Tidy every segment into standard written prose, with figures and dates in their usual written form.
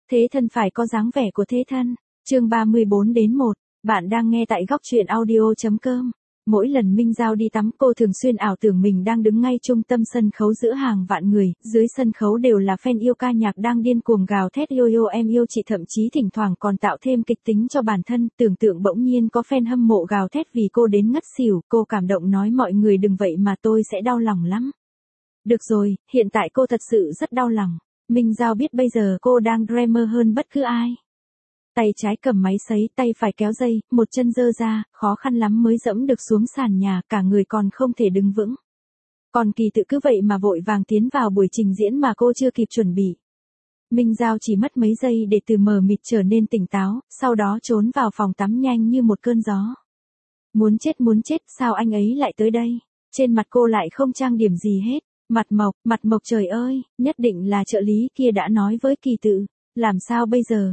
Thế thân phải có dáng vẻ của thế thân. Chương 34-1, bạn đang nghe tại góc truyện audio.com. Mỗi lần Minh Giao đi tắm cô thường xuyên ảo tưởng mình đang đứng ngay trung tâm sân khấu giữa hàng vạn người, dưới sân khấu đều là fan yêu ca nhạc đang điên cuồng gào thét yo yo em yêu chị, thậm chí thỉnh thoảng còn tạo thêm kịch tính cho bản thân, tưởng tượng bỗng nhiên có fan hâm mộ gào thét vì cô đến ngất xỉu, cô cảm động nói mọi người đừng vậy mà tôi sẽ đau lòng lắm. Được rồi, hiện tại cô thật sự rất đau lòng. Minh Giao biết bây giờ cô đang dreamer hơn bất cứ ai. Tay trái cầm máy sấy, tay phải kéo dây, một chân giơ ra, khó khăn lắm mới dẫm được xuống sàn nhà, cả người còn không thể đứng vững. Còn Kỳ Tự cứ vậy mà vội vàng tiến vào buổi trình diễn mà cô chưa kịp chuẩn bị. Minh Giao chỉ mất mấy giây để từ mờ mịt trở nên tỉnh táo, sau đó trốn vào phòng tắm nhanh như một cơn gió. Muốn chết, sao anh ấy lại tới đây? Trên mặt cô lại không trang điểm gì hết. Mặt mộc trời ơi, nhất định là trợ lý kia đã nói với Kỳ Tự. Làm sao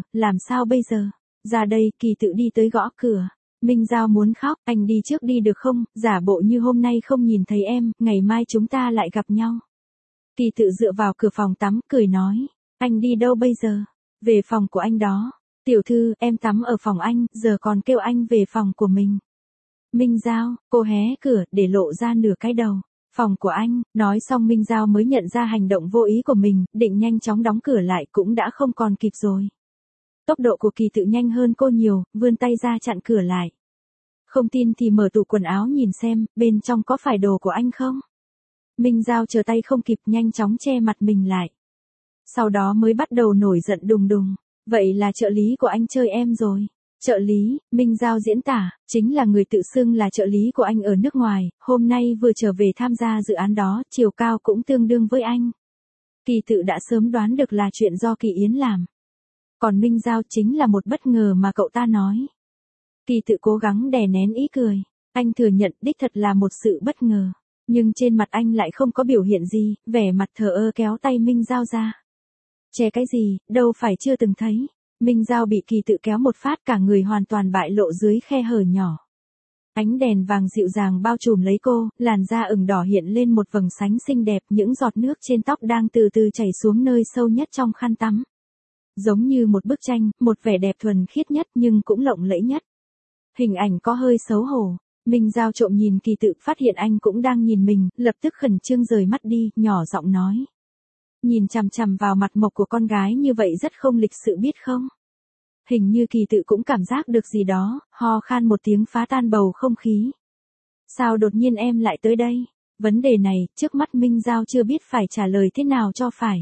bây giờ? Ra đây, Kỳ Tự đi tới gõ cửa. Minh Giao muốn khóc, anh đi trước đi được không, giả bộ như hôm nay không nhìn thấy em, ngày mai chúng ta lại gặp nhau. Kỳ Tự dựa vào cửa phòng tắm, cười nói, anh đi đâu bây giờ? Về phòng của anh đó. Tiểu thư, em tắm ở phòng anh, giờ còn kêu anh về phòng của mình. Minh Giao, cô hé cửa, để lộ ra nửa cái đầu. Phòng của anh, nói xong Minh Giao mới nhận ra hành động vô ý của mình, định nhanh chóng đóng cửa lại cũng đã không còn kịp rồi. Tốc độ của Kỳ Tự nhanh hơn cô nhiều, vươn tay ra chặn cửa lại. Không tin thì mở tủ quần áo nhìn xem, bên trong có phải đồ của anh không? Minh Giao chờ tay không kịp nhanh chóng che mặt mình lại. Sau đó mới bắt đầu nổi giận đùng đùng. Vậy là trợ lý của anh chơi em rồi. Trợ lý, Minh Giao diễn tả, chính là người tự xưng là trợ lý của anh ở nước ngoài, hôm nay vừa trở về tham gia dự án đó, chiều cao cũng tương đương với anh. Kỳ Tự đã sớm đoán được là chuyện do Kỳ Yến làm. Còn Minh Giao chính là một bất ngờ mà cậu ta nói. Kỳ Tự cố gắng đè nén ý cười. Anh thừa nhận đích thật là một sự bất ngờ. Nhưng trên mặt anh lại không có biểu hiện gì, vẻ mặt thờ ơ kéo tay Minh Giao ra. Che cái gì, đâu phải chưa từng thấy. Minh Giao bị Kỳ Tự kéo một phát cả người hoàn toàn bại lộ dưới khe hở nhỏ. Ánh đèn vàng dịu dàng bao trùm lấy cô, làn da ửng đỏ hiện lên một vầng sáng xinh đẹp, những giọt nước trên tóc đang từ từ chảy xuống nơi sâu nhất trong khăn tắm. Giống như một bức tranh, một vẻ đẹp thuần khiết nhất nhưng cũng lộng lẫy nhất. Hình ảnh có hơi xấu hổ. Minh Giao trộm nhìn Kỳ Tự, phát hiện anh cũng đang nhìn mình, lập tức khẩn trương rời mắt đi, nhỏ giọng nói. Nhìn chằm chằm vào mặt mộc của con gái như vậy rất không lịch sự biết không? Hình như Kỳ Tự cũng cảm giác được gì đó, ho khan một tiếng phá tan bầu không khí. Sao đột nhiên em lại tới đây? Vấn đề này, trước mắt Minh Giao chưa biết phải trả lời thế nào cho phải.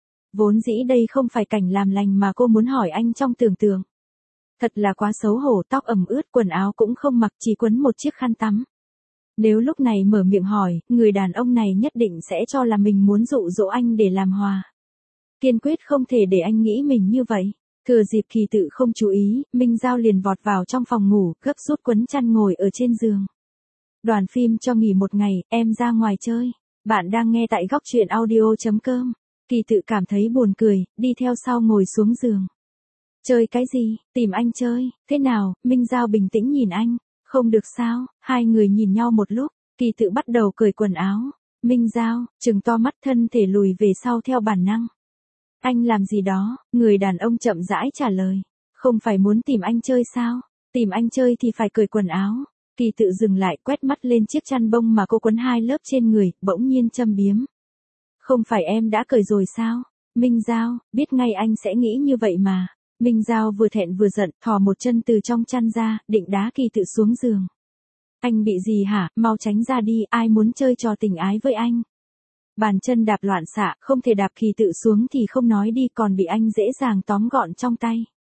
Vốn dĩ đây không phải cảnh làm lành mà cô muốn hỏi anh trong tưởng tượng. Thật là quá xấu hổ, tóc ẩm ướt, quần áo cũng không mặc, chỉ quấn một chiếc khăn tắm. Nếu lúc này mở miệng hỏi, người đàn ông này nhất định sẽ cho là mình muốn dụ dỗ anh để làm hòa. Kiên quyết không thể để anh nghĩ mình như vậy. Thừa dịp Kỳ Tự không chú ý, Minh Giao liền vọt vào trong phòng ngủ, gấp rút quấn chăn ngồi ở trên giường. Đoàn phim cho nghỉ một ngày, em ra ngoài chơi. Bạn đang nghe tại góc truyện audio.com. Kỳ Tự cảm thấy buồn cười, đi theo sau ngồi xuống giường. Chơi cái gì? Tìm anh chơi. Thế nào? Minh Giao bình tĩnh nhìn anh. Không được sao? Hai người nhìn nhau một lúc, Kỳ Tự bắt đầu cởi quần áo. Minh Giao, trừng to mắt, thân thể lùi về sau theo bản năng. Anh làm gì đó? Người đàn ông chậm rãi trả lời. Không phải muốn tìm anh chơi sao? Tìm anh chơi thì phải cởi quần áo. Kỳ Tự dừng lại, quét mắt lên chiếc chăn bông mà cô quấn hai lớp trên người, bỗng nhiên châm biếm. Không phải em đã cởi rồi sao? Minh Giao, biết ngay anh sẽ nghĩ như vậy mà. Minh Giao vừa thẹn vừa giận, thò một chân từ trong chăn ra, định đá Kỳ Tự xuống giường. Anh bị gì hả? Mau tránh ra đi, ai muốn chơi trò tình ái với anh? Bàn chân đạp loạn xạ, không thể đạp Kỳ Tự xuống thì không nói đi, còn bị anh dễ dàng tóm gọn trong tay.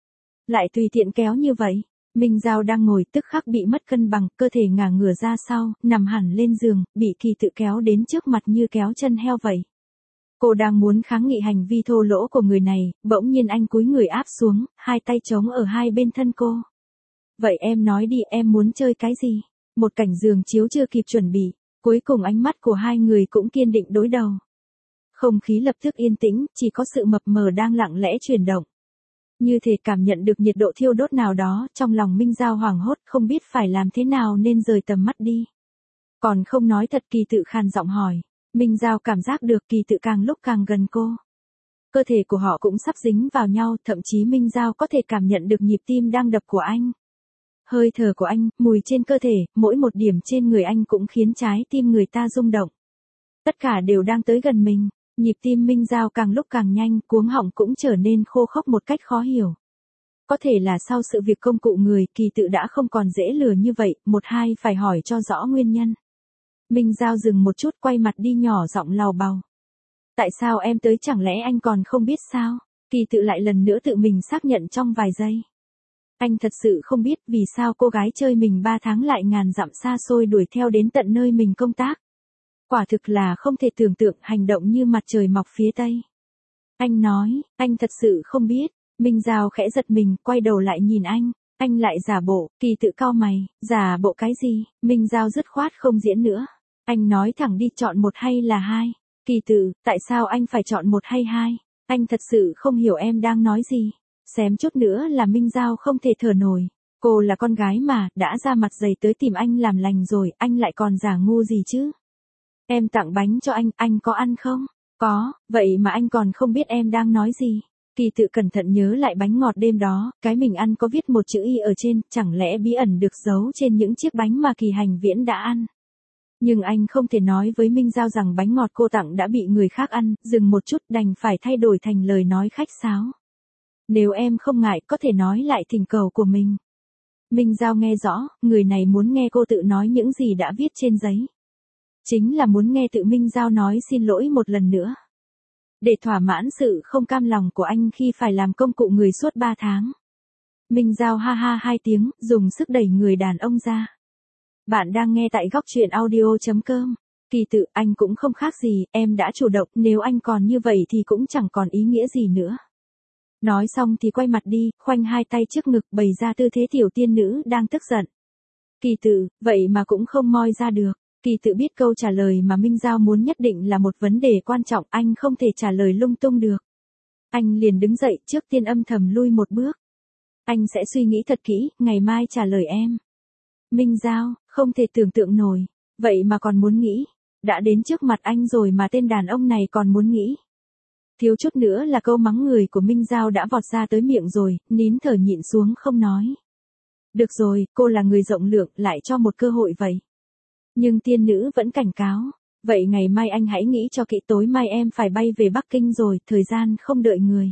Lại tùy tiện kéo như vậy. Minh Giao đang ngồi tức khắc bị mất cân bằng, cơ thể ngả ngửa ra sau, nằm hẳn lên giường, bị Kỳ Tự kéo đến trước mặt như kéo chân heo vậy. Cô đang muốn kháng nghị hành vi thô lỗ của người này, bỗng nhiên anh cúi người áp xuống, hai tay chống ở hai bên thân cô. Vậy em nói đi, em muốn chơi cái gì? Một cảnh giường chiếu chưa kịp chuẩn bị, cuối cùng ánh mắt của hai người cũng kiên định đối đầu. Không khí lập tức yên tĩnh, chỉ có sự mập mờ đang lặng lẽ chuyển động. Như thể cảm nhận được nhiệt độ thiêu đốt nào đó, trong lòng Minh Giao hoảng hốt, không biết phải làm thế nào nên rời tầm mắt đi. Còn không nói thật, Kỳ Tự khàn giọng hỏi. Minh Giao cảm giác được Kỳ Tự càng lúc càng gần cô. Cơ thể của họ cũng sắp dính vào nhau, thậm chí Minh Giao có thể cảm nhận được nhịp tim đang đập của anh. Hơi thở của anh, mùi trên cơ thể, mỗi một điểm trên người anh cũng khiến trái tim người ta rung động. Tất cả đều đang tới gần mình, nhịp tim Minh Giao càng lúc càng nhanh, cuống họng cũng trở nên khô khốc một cách khó hiểu. Có thể là sau sự việc công cụ người, Kỳ Tự đã không còn dễ lừa như vậy, một hai phải hỏi cho rõ nguyên nhân. Minh Giao dừng một chút, quay mặt đi, nhỏ giọng lầu bầu. Tại sao em tới, chẳng lẽ anh còn không biết sao? Kỳ Tự lại lần nữa tự mình xác nhận trong vài giây. Anh thật sự không biết vì sao cô gái chơi mình 3 tháng lại ngàn dặm xa xôi đuổi theo đến tận nơi mình công tác. Quả thực là không thể tưởng tượng, hành động như mặt trời mọc phía tây. Anh nói, anh thật sự không biết. Minh Giao khẽ giật mình, quay đầu lại nhìn anh lại giả bộ. Kỳ Tự cau mày, giả bộ cái gì? Minh Giao dứt khoát không diễn nữa. Anh nói thẳng đi, chọn một hay là hai? Kỳ Tự, tại sao anh phải chọn một hay hai? Anh thật sự không hiểu em đang nói gì. Xém chút nữa là Minh Giao không thể thở nổi. Cô là con gái mà, đã ra mặt dày tới tìm anh làm lành rồi, anh lại còn giả ngu gì chứ? Em tặng bánh cho anh có ăn không? Có, vậy mà anh còn không biết em đang nói gì. Kỳ Tự cẩn thận nhớ lại bánh ngọt đêm đó, cái mình ăn có viết một chữ Y ở trên, chẳng lẽ bí ẩn được giấu trên những chiếc bánh mà Kỳ Hành Viễn đã ăn. Nhưng anh không thể nói với Minh Giao rằng bánh ngọt cô tặng đã bị người khác ăn, dừng một chút đành phải thay đổi thành lời nói khách sáo. Nếu em không ngại, có thể nói lại thỉnh cầu của mình. Minh Giao nghe rõ, người này muốn nghe cô tự nói những gì đã viết trên giấy. Chính là muốn nghe tự Minh Giao nói xin lỗi một lần nữa. Để thỏa mãn sự không cam lòng của anh khi phải làm công cụ người suốt 3 tháng. Minh Giao ha ha 2 tiếng, dùng sức đẩy người đàn ông ra. Bạn đang nghe tại góc truyện audio.com. Kỳ Tự, anh cũng không khác gì, em đã chủ động, nếu anh còn như vậy thì cũng chẳng còn ý nghĩa gì nữa. Nói xong thì quay mặt đi, khoanh hai tay trước ngực, bày ra tư thế tiểu tiên nữ đang tức giận. Kỳ Tự, vậy mà cũng không moi ra được. Kỳ Tự biết câu trả lời mà Minh Giao muốn nhất định là một vấn đề quan trọng, anh không thể trả lời lung tung được. Anh liền đứng dậy, trước tiên âm thầm lui một bước. Anh sẽ suy nghĩ thật kỹ, ngày mai trả lời em. Minh Giao, không thể tưởng tượng nổi, vậy mà còn muốn nghĩ. Đã đến trước mặt anh rồi mà tên đàn ông này còn muốn nghĩ. Thiếu chút nữa là câu mắng người của Minh Giao đã vọt ra tới miệng rồi, nín thở nhịn xuống không nói. Được rồi, cô là người rộng lượng, lại cho một cơ hội vậy. Nhưng tiên nữ vẫn cảnh cáo, vậy ngày mai anh hãy nghĩ cho kỹ, tối mai em phải bay về Bắc Kinh rồi, thời gian không đợi người.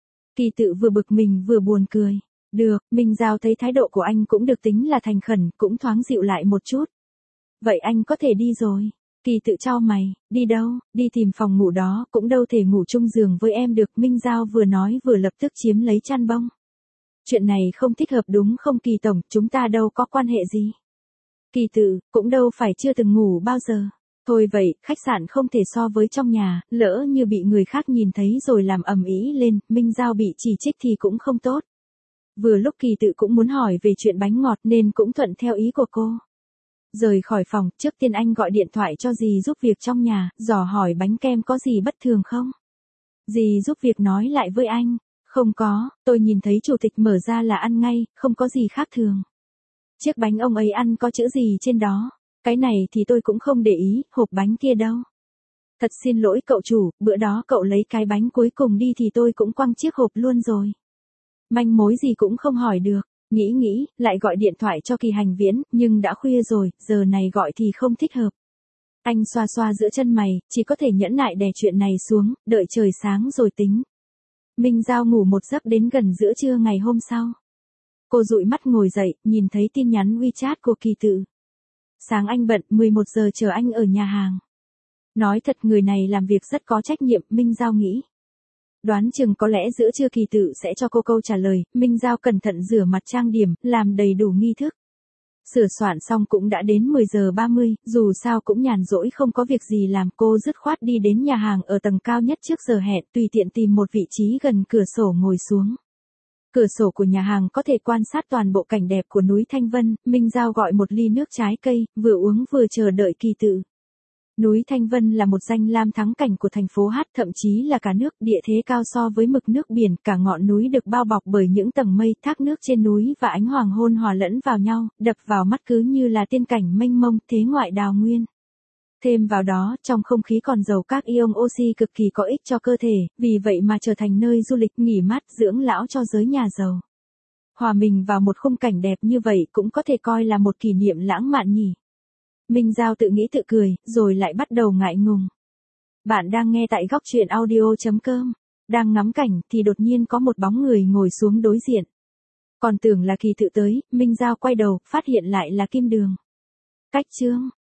Kỳ Tự vừa bực mình vừa buồn cười. Được, Minh Giao thấy thái độ của anh cũng được tính là thành khẩn, cũng thoáng dịu lại một chút. Vậy anh có thể đi rồi. Kỳ Tự chau mày, đi đâu, đi tìm phòng ngủ đó, cũng đâu thể ngủ chung giường với em được. Minh Giao vừa nói vừa lập tức chiếm lấy chăn bông. Chuyện này không thích hợp đúng không Kỳ Tổng, chúng ta đâu có quan hệ gì. Kỳ Tự, cũng đâu phải chưa từng ngủ bao giờ. Thôi vậy, khách sạn không thể so với trong nhà, lỡ như bị người khác nhìn thấy rồi làm ầm ĩ lên, Minh Giao bị chỉ trích thì cũng không tốt. Vừa lúc Kỳ Tự cũng muốn hỏi về chuyện bánh ngọt nên cũng thuận theo ý của cô. Rời khỏi phòng, trước tiên anh gọi điện thoại cho dì giúp việc trong nhà, dò hỏi bánh kem có gì bất thường không. Dì giúp việc nói lại với anh, không có, tôi nhìn thấy chủ tịch mở ra là ăn ngay, không có gì khác thường. Chiếc bánh ông ấy ăn có chữ gì trên đó? Cái này thì tôi cũng không để ý, hộp bánh kia đâu. Thật xin lỗi cậu chủ, bữa đó cậu lấy cái bánh cuối cùng đi thì tôi cũng quăng chiếc hộp luôn rồi. Manh mối gì cũng không hỏi được, nghĩ, lại gọi điện thoại cho Kỳ Hành Viễn, nhưng đã khuya rồi, giờ này gọi thì không thích hợp. Anh xoa xoa giữa chân mày, chỉ có thể nhẫn nại đè chuyện này xuống, đợi trời sáng rồi tính. Minh Giao ngủ một giấc đến gần giữa trưa ngày hôm sau. Cô dụi mắt ngồi dậy, nhìn thấy tin nhắn WeChat của Kỳ Tự. Sáng anh bận, 11 giờ chờ anh ở nhà hàng. Nói thật người này làm việc rất có trách nhiệm, Minh Giao nghĩ. Đoán chừng có lẽ giữa trưa Kỳ Tự sẽ cho cô câu trả lời, Minh Giao cẩn thận rửa mặt trang điểm, làm đầy đủ nghi thức. Sửa soạn xong cũng đã đến 10 giờ 30, dù sao cũng nhàn rỗi không có việc gì làm, cô dứt khoát đi đến nhà hàng ở tầng cao nhất trước giờ hẹn, tùy tiện tìm một vị trí gần cửa sổ ngồi xuống. Cửa sổ của nhà hàng có thể quan sát toàn bộ cảnh đẹp của núi Thanh Vân, Minh Giao gọi một ly nước trái cây, vừa uống vừa chờ đợi Kỳ Tự. Núi Thanh Vân là một danh lam thắng cảnh của thành phố Hát, thậm chí là cả nước, địa thế cao so với mực nước biển, cả ngọn núi được bao bọc bởi những tầng mây, thác nước trên núi và ánh hoàng hôn hòa lẫn vào nhau, đập vào mắt cứ như là tiên cảnh mênh mông, thế ngoại đào nguyên. Thêm vào đó, trong không khí còn giàu các ion oxy cực kỳ có ích cho cơ thể, vì vậy mà trở thành nơi du lịch nghỉ mát dưỡng lão cho giới nhà giàu. Hòa mình vào một khung cảnh đẹp như vậy cũng có thể coi là một kỷ niệm lãng mạn nhỉ. Minh Giao tự nghĩ tự cười, rồi lại bắt đầu ngại ngùng. Bạn đang nghe tại góc chuyện audio.com. Đang ngắm cảnh thì đột nhiên có một bóng người ngồi xuống đối diện. Còn tưởng là Kỳ Tự tới, Minh Giao quay đầu, phát hiện lại là Kim Đường. Cách chương.